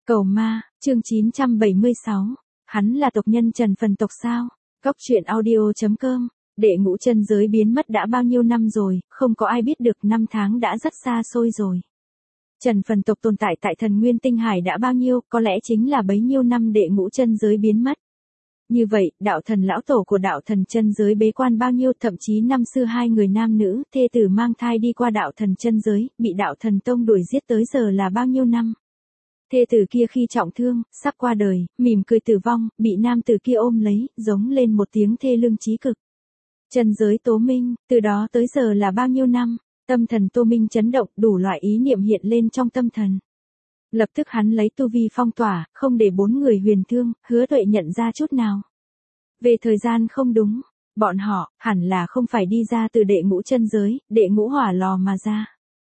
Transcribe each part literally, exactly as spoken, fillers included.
Cầu ma, chương chín trăm bảy mươi sáu. Hắn là tộc nhân Trần Phần tộc sao? Cóc truyện audio chấm com. Đệ ngũ chân giới biến mất đã bao nhiêu năm rồi, không có ai biết được, năm tháng đã rất xa xôi rồi. Trần Phần tộc tồn tại tại thần nguyên tinh hải đã bao nhiêu, có lẽ chính là bấy nhiêu năm đệ ngũ chân giới biến mất. Như vậy, đạo thần lão tổ của đạo thần chân giới bế quan bao nhiêu, thậm chí năm xưa hai người nam nữ, thê tử mang thai đi qua đạo thần chân giới, bị đạo thần tông đuổi giết tới giờ là bao nhiêu năm. Thê tử kia khi trọng thương, sắp qua đời, mỉm cười tử vong, bị nam tử kia ôm lấy, giống lên một tiếng thê lương chí cực. Chân giới Tố Minh, từ đó tới giờ là bao nhiêu năm, tâm thần Tô Minh chấn động, đủ loại ý niệm hiện lên trong tâm thần. Lập tức hắn lấy tu vi phong tỏa, không để bốn người huyền thương, Hứa Tuệ nhận ra chút nào. Về thời gian không đúng, bọn họ, hẳn là không phải đi ra từ đệ ngũ chân giới, đệ ngũ hỏa lò mà ra.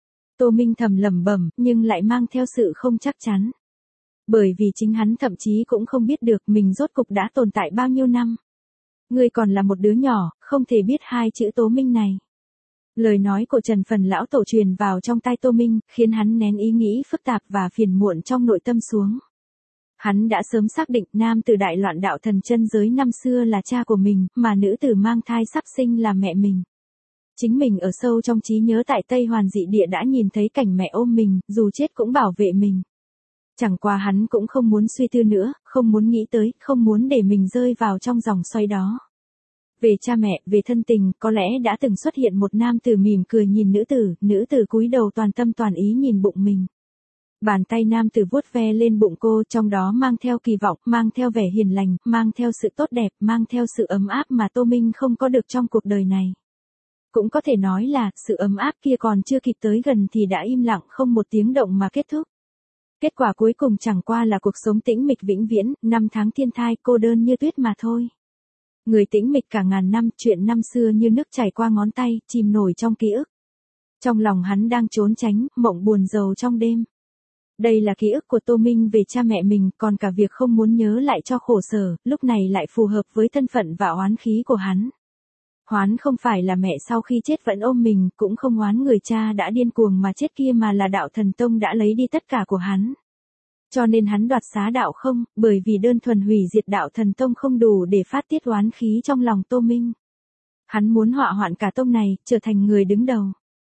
Tô Minh thầm lẩm bẩm, nhưng lại mang theo sự không chắc chắn. Bởi vì chính hắn thậm chí cũng không biết được mình rốt cục đã tồn tại bao nhiêu năm. Ngươi còn là một đứa nhỏ, không thể biết hai chữ Tố Minh này. Lời nói của Trần Phần lão tổ truyền vào trong tai Tô Minh, khiến hắn nén ý nghĩ phức tạp và phiền muộn trong nội tâm xuống. Hắn đã sớm xác định nam tử đại loạn đạo thần chân giới năm xưa là cha của mình, mà nữ tử mang thai sắp sinh là mẹ mình. Chính mình ở sâu trong trí nhớ tại Tây Hoàn dị địa đã nhìn thấy cảnh mẹ ôm mình, dù chết cũng bảo vệ mình. Chẳng qua hắn cũng không muốn suy tư nữa, không muốn nghĩ tới, không muốn để mình rơi vào trong dòng xoay đó. Về cha mẹ, về thân tình, có lẽ đã từng xuất hiện một nam tử mỉm cười nhìn nữ tử, nữ tử cúi đầu toàn tâm toàn ý nhìn bụng mình. Bàn tay nam tử vuốt ve lên bụng cô, trong đó mang theo kỳ vọng, mang theo vẻ hiền lành, mang theo sự tốt đẹp, mang theo sự ấm áp mà Tô Minh không có được trong cuộc đời này. Cũng có thể nói là, sự ấm áp kia còn chưa kịp tới gần thì đã im lặng không một tiếng động mà kết thúc. Kết quả cuối cùng chẳng qua là cuộc sống tĩnh mịch vĩnh viễn, năm tháng thiên thai, cô đơn như tuyết mà thôi. Người tĩnh mịch cả ngàn năm, chuyện năm xưa như nước chảy qua ngón tay, chìm nổi trong ký ức. Trong lòng hắn đang trốn tránh, mộng buồn rầu trong đêm. Đây là ký ức của Tô Minh về cha mẹ mình, còn cả việc không muốn nhớ lại cho khổ sở, lúc này lại phù hợp với thân phận và oán khí của hắn. Hoán không phải là mẹ sau khi chết vẫn ôm mình, cũng không oán người cha đã điên cuồng mà chết kia, mà là đạo thần tông đã lấy đi tất cả của hắn. Cho nên hắn đoạt xá đạo không, bởi vì đơn thuần hủy diệt đạo thần tông không đủ để phát tiết oán khí trong lòng Tô Minh. Hắn muốn họa hoạn cả tông này, trở thành người đứng đầu.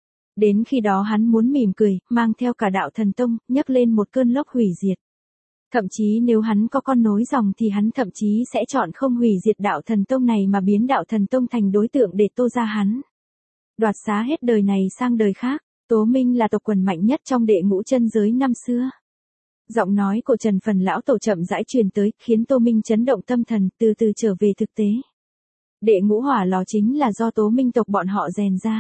Đến khi đó hắn muốn mỉm cười, mang theo cả đạo thần tông, nhấc lên một cơn lốc hủy diệt. Thậm chí nếu hắn có con nối dòng thì hắn thậm chí sẽ chọn không hủy diệt đạo thần tông này mà biến đạo thần tông thành đối tượng để tô ra hắn. Đoạt xá hết đời này sang đời khác, Tố Minh là tộc quần mạnh nhất trong đệ ngũ chân giới năm xưa. Giọng nói của Trần Phần lão tổ chậm rãi truyền tới, khiến Tô Minh chấn động tâm thần, từ từ trở về thực tế. Đệ ngũ hỏa lò chính là do Tố Minh tộc bọn họ rèn ra.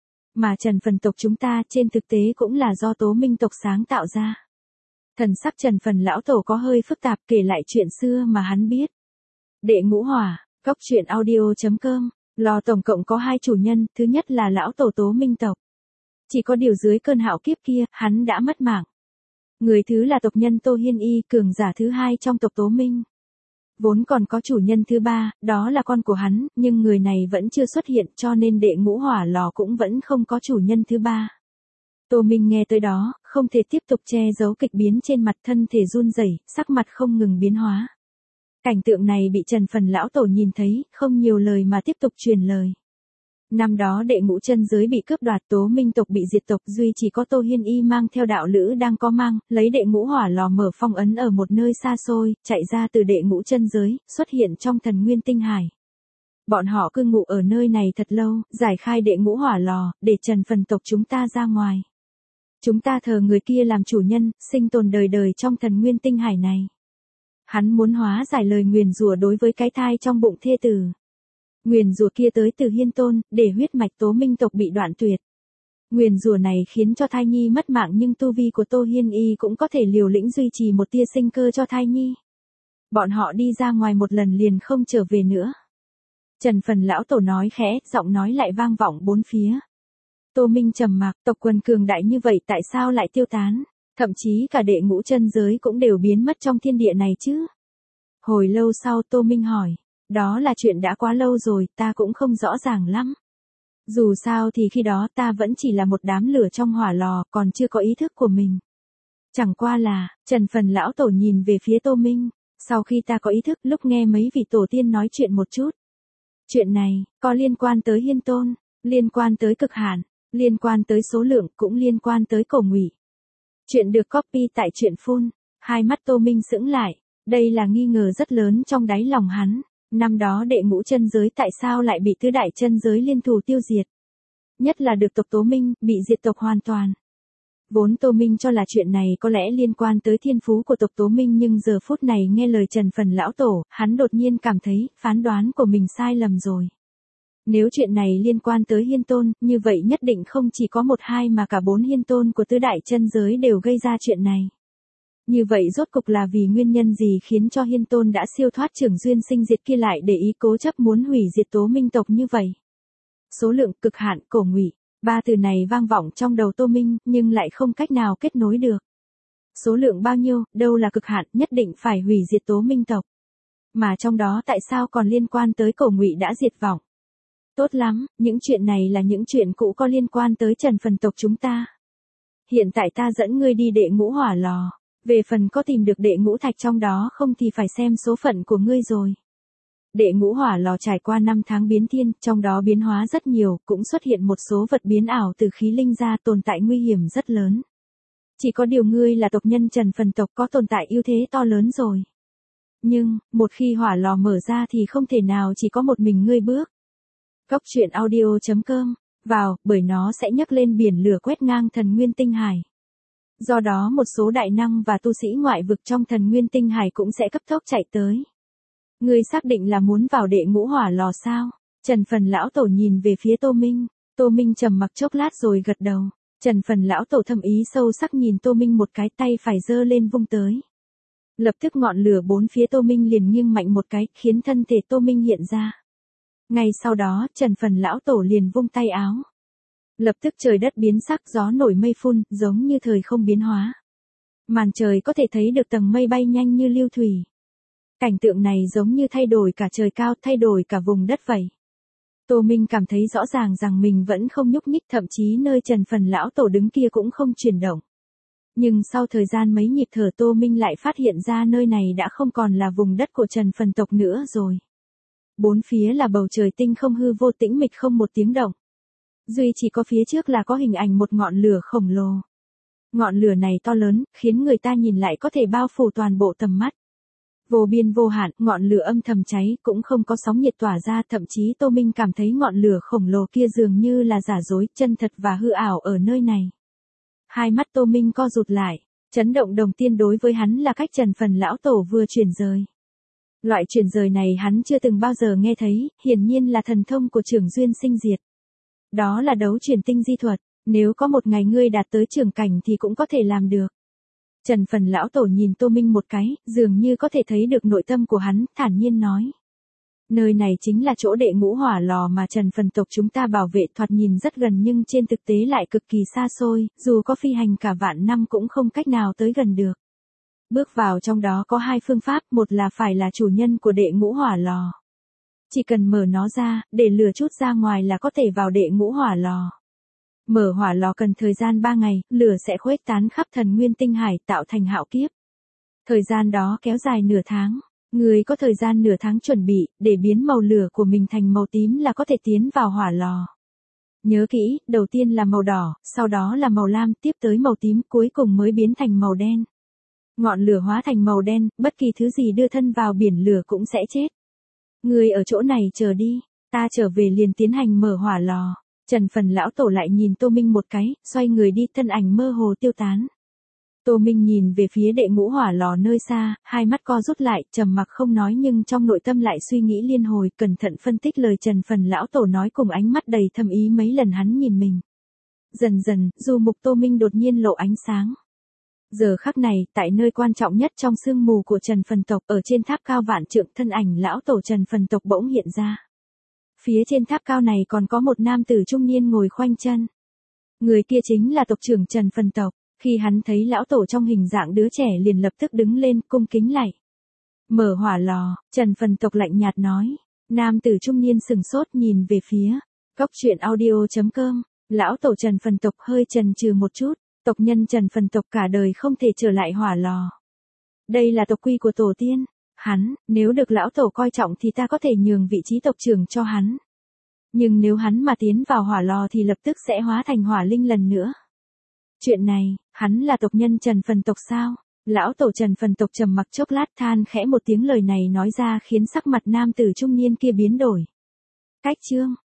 Mà Trần Phần tộc chúng ta trên thực tế cũng là do Tố Minh tộc sáng tạo ra. Thần sắc Trần Phần lão tổ có hơi phức tạp, kể lại chuyện xưa mà hắn biết. Đệ ngũ hỏa, cóc truyện audio chấm com, lò tổng cộng có hai chủ nhân, thứ nhất là lão tổ Tố Minh tộc. Chỉ có điều dưới cơn hạo kiếp kia, hắn đã mất mạng. Người thứ là tộc nhân Tô Hiên Y, cường giả thứ hai trong tộc Tố Minh. Vốn còn có chủ nhân thứ ba, đó là con của hắn, nhưng người này vẫn chưa xuất hiện, cho nên đệ ngũ hỏa lò cũng vẫn không có chủ nhân thứ ba. Tô Minh nghe tới đó, không thể tiếp tục che giấu kịch biến trên mặt, thân thể run rẩy, sắc mặt không ngừng biến hóa. Cảnh tượng này bị Trần Phần lão tổ nhìn thấy, không nhiều lời mà tiếp tục truyền lời. Năm đó đệ ngũ chân giới bị cướp đoạt, Tố Minh tộc bị diệt tộc, duy chỉ có Tô Hiên Y mang theo đạo lữ đang có mang, lấy đệ ngũ hỏa lò mở phong ấn ở một nơi xa xôi, chạy ra từ đệ ngũ chân giới, xuất hiện trong thần nguyên tinh hải. Bọn họ cư ngụ ở nơi này thật lâu, giải khai đệ ngũ hỏa lò, để Trần Phần tộc chúng ta ra ngoài. Chúng ta thờ người kia làm chủ nhân, sinh tồn đời đời trong thần nguyên tinh hải này. Hắn muốn hóa giải lời nguyền rủa đối với cái thai trong bụng thê tử. Nguyền rủa kia tới từ Hiên Tôn, để huyết mạch Tố Minh tộc bị đoạn tuyệt. Nguyền rủa này khiến cho thai nhi mất mạng, nhưng tu vi của Tô Hiên Y cũng có thể liều lĩnh duy trì một tia sinh cơ cho thai nhi. Bọn họ đi ra ngoài một lần liền không trở về nữa. Trần Phần lão tổ nói khẽ, giọng nói lại vang vọng bốn phía. Tô Minh trầm mặc, tộc quần cường đại như vậy tại sao lại tiêu tán, thậm chí cả đệ ngũ chân giới cũng đều biến mất trong thiên địa này chứ? Hồi lâu sau Tô Minh hỏi, đó là chuyện đã quá lâu rồi, ta cũng không rõ ràng lắm. Dù sao thì khi đó ta vẫn chỉ là một đám lửa trong hỏa lò, còn chưa có ý thức của mình. Chẳng qua là, Trần Phần lão tổ nhìn về phía Tô Minh, sau khi ta có ý thức lúc nghe mấy vị tổ tiên nói chuyện một chút. Chuyện này, có liên quan tới Hiên Tôn, liên quan tới Cực Hạn, liên quan tới số lượng, cũng liên quan tới Cổ Ngụy. Chuyện được copy tại truyện phun, hai mắt Tô Minh sững lại, đây là nghi ngờ rất lớn trong đáy lòng hắn, năm đó đệ ngũ chân giới tại sao lại bị tứ đại chân giới liên thủ tiêu diệt. Nhất là được tộc Tố Minh, bị diệt tộc hoàn toàn. Vốn Tô Minh cho là chuyện này có lẽ liên quan tới thiên phú của tộc Tố Minh nhưng giờ phút này nghe lời Trần Phần lão tổ, hắn đột nhiên cảm thấy phán đoán của mình sai lầm rồi. Nếu chuyện này liên quan tới Hiên Tôn, như vậy nhất định không chỉ có một hai mà cả bốn Hiên Tôn của tứ đại chân giới đều gây ra chuyện này. Như vậy rốt cục là vì nguyên nhân gì khiến cho Hiên Tôn đã siêu thoát trưởng duyên sinh diệt kia lại để ý cố chấp muốn hủy diệt Tố Minh tộc như vậy? Số lượng, Cực Hạn, Cổ Ngụy, ba từ này vang vọng trong đầu Tô Minh, nhưng lại không cách nào kết nối được. Số lượng bao nhiêu, đâu là cực hạn, nhất định phải hủy diệt Tố Minh tộc. Mà trong đó tại sao còn liên quan tới Cổ Ngụy đã diệt vong? Tốt lắm, những chuyện này là những chuyện cũ có liên quan tới Trần Phần tộc chúng ta. Hiện tại ta dẫn ngươi đi đệ ngũ hỏa lò, về phần có tìm được đệ ngũ thạch trong đó không thì phải xem số phận của ngươi rồi. Đệ ngũ hỏa lò trải qua năm tháng biến thiên, trong đó biến hóa rất nhiều, cũng xuất hiện một số vật biến ảo từ khí linh ra, tồn tại nguy hiểm rất lớn. Chỉ có điều ngươi là tộc nhân Trần Phần tộc có tồn tại ưu thế to lớn rồi. Nhưng, một khi hỏa lò mở ra thì không thể nào chỉ có một mình ngươi bước. Cốc truyện audio chấm com, vào, bởi nó sẽ nhấc lên biển lửa quét ngang thần nguyên tinh hải. Do đó một số đại năng và tu sĩ ngoại vực trong thần nguyên tinh hải cũng sẽ cấp tốc chạy tới. Ngươi xác định là muốn vào đệ ngũ hỏa lò sao? Trần Phần lão tổ nhìn về phía Tô Minh, Tô Minh trầm mặc chốc lát rồi gật đầu. Trần Phần lão tổ thâm ý sâu sắc nhìn Tô Minh một cái, tay phải giơ lên vung tới. Lập tức ngọn lửa bốn phía Tô Minh liền nghiêng mạnh một cái, khiến thân thể Tô Minh hiện ra. Ngay sau đó, Trần Phần lão tổ liền vung tay áo. Lập tức trời đất biến sắc, gió nổi mây phun, giống như thời không biến hóa. Màn trời có thể thấy được tầng mây bay nhanh như lưu thủy. Cảnh tượng này giống như thay đổi cả trời cao, thay đổi cả vùng đất vậy. Tô Minh cảm thấy rõ ràng rằng mình vẫn không nhúc nhích, thậm chí nơi Trần Phần lão tổ đứng kia cũng không chuyển động. Nhưng sau thời gian mấy nhịp thở Tô Minh lại phát hiện ra nơi này đã không còn là vùng đất của Trần Phần tộc nữa rồi. Bốn phía là bầu trời tinh không hư vô tĩnh mịch không một tiếng động. Duy chỉ có phía trước là có hình ảnh một ngọn lửa khổng lồ. Ngọn lửa này to lớn, khiến người ta nhìn lại có thể bao phủ toàn bộ tầm mắt. Vô biên vô hạn, ngọn lửa âm thầm cháy, cũng không có sóng nhiệt tỏa ra, thậm chí Tô Minh cảm thấy ngọn lửa khổng lồ kia dường như là giả dối, chân thật và hư ảo ở nơi này. Hai mắt Tô Minh co rụt lại, chấn động đầu tiên đối với hắn là cách Trần Phần lão tổ vừa chuyển rời. Loại chuyển rời này hắn chưa từng bao giờ nghe thấy, hiển nhiên là thần thông của trưởng duyên sinh diệt. Đó là đấu chuyển tinh di thuật, nếu có một ngày ngươi đạt tới trưởng cảnh thì cũng có thể làm được. Trần Phần lão tổ nhìn Tô Minh một cái, dường như có thể thấy được nội tâm của hắn, thản nhiên nói. Nơi này chính là chỗ đệ ngũ hỏa lò mà Trần Phần tộc chúng ta bảo vệ, thoạt nhìn rất gần nhưng trên thực tế lại cực kỳ xa xôi, dù có phi hành cả vạn năm cũng không cách nào tới gần được. Bước vào trong đó có hai phương pháp, một là phải là chủ nhân của đệ ngũ hỏa lò. Chỉ cần mở nó ra, để lửa chút ra ngoài là có thể vào đệ ngũ hỏa lò. Mở hỏa lò cần thời gian ba ngày, lửa sẽ khuếch tán khắp thần nguyên tinh hải tạo thành hạo kiếp. Thời gian đó kéo dài nửa tháng. Người có thời gian nửa tháng chuẩn bị, để biến màu lửa của mình thành màu tím là có thể tiến vào hỏa lò. Nhớ kỹ, đầu tiên là màu đỏ, sau đó là màu lam, tiếp tới màu tím, cuối cùng mới biến thành màu đen. Ngọn lửa hóa thành màu đen, bất kỳ thứ gì đưa thân vào biển lửa cũng sẽ chết. Người ở chỗ này chờ đi, ta trở về liền tiến hành mở hỏa lò. Trần Phần lão tổ lại nhìn Tô Minh một cái, xoay người đi, thân ảnh mơ hồ tiêu tán. Tô Minh nhìn về phía đệ ngũ hỏa lò nơi xa, hai mắt co rút lại, trầm mặc không nói nhưng trong nội tâm lại suy nghĩ liên hồi, cẩn thận phân tích lời Trần Phần lão tổ nói cùng ánh mắt đầy thâm ý mấy lần hắn nhìn mình. Dần dần, du mục Tô Minh đột nhiên lộ ánh sáng. Giờ khắc này, tại nơi quan trọng nhất trong sương mù của Trần Phần tộc, ở trên tháp cao vạn trượng, thân ảnh lão tổ Trần Phần tộc bỗng hiện ra. Phía trên tháp cao này còn có một nam tử trung niên ngồi khoanh chân. Người kia chính là tộc trưởng Trần Phần tộc. Khi hắn thấy lão tổ trong hình dạng đứa trẻ liền lập tức đứng lên cung kính lạy. Mở hỏa lò, Trần Phần tộc lạnh nhạt nói. Nam tử trung niên sừng sốt nhìn về phía. Cốc truyện audio chấm com. Lão tổ Trần Phần tộc hơi chần chừ một chút. Tộc nhân Trần phần tộc cả đời không thể trở lại hỏa lò. Đây là tộc quy của tổ tiên. Hắn, nếu được lão tổ coi trọng thì ta có thể nhường vị trí tộc trưởng cho hắn. Nhưng nếu hắn mà tiến vào hỏa lò thì lập tức sẽ hóa thành hỏa linh lần nữa. Chuyện này, hắn là tộc nhân Trần phần tộc sao? Lão tổ Trần phần tộc trầm mặc chốc lát than khẽ một tiếng, lời này nói ra khiến sắc mặt nam tử trung niên kia biến đổi. Cách chương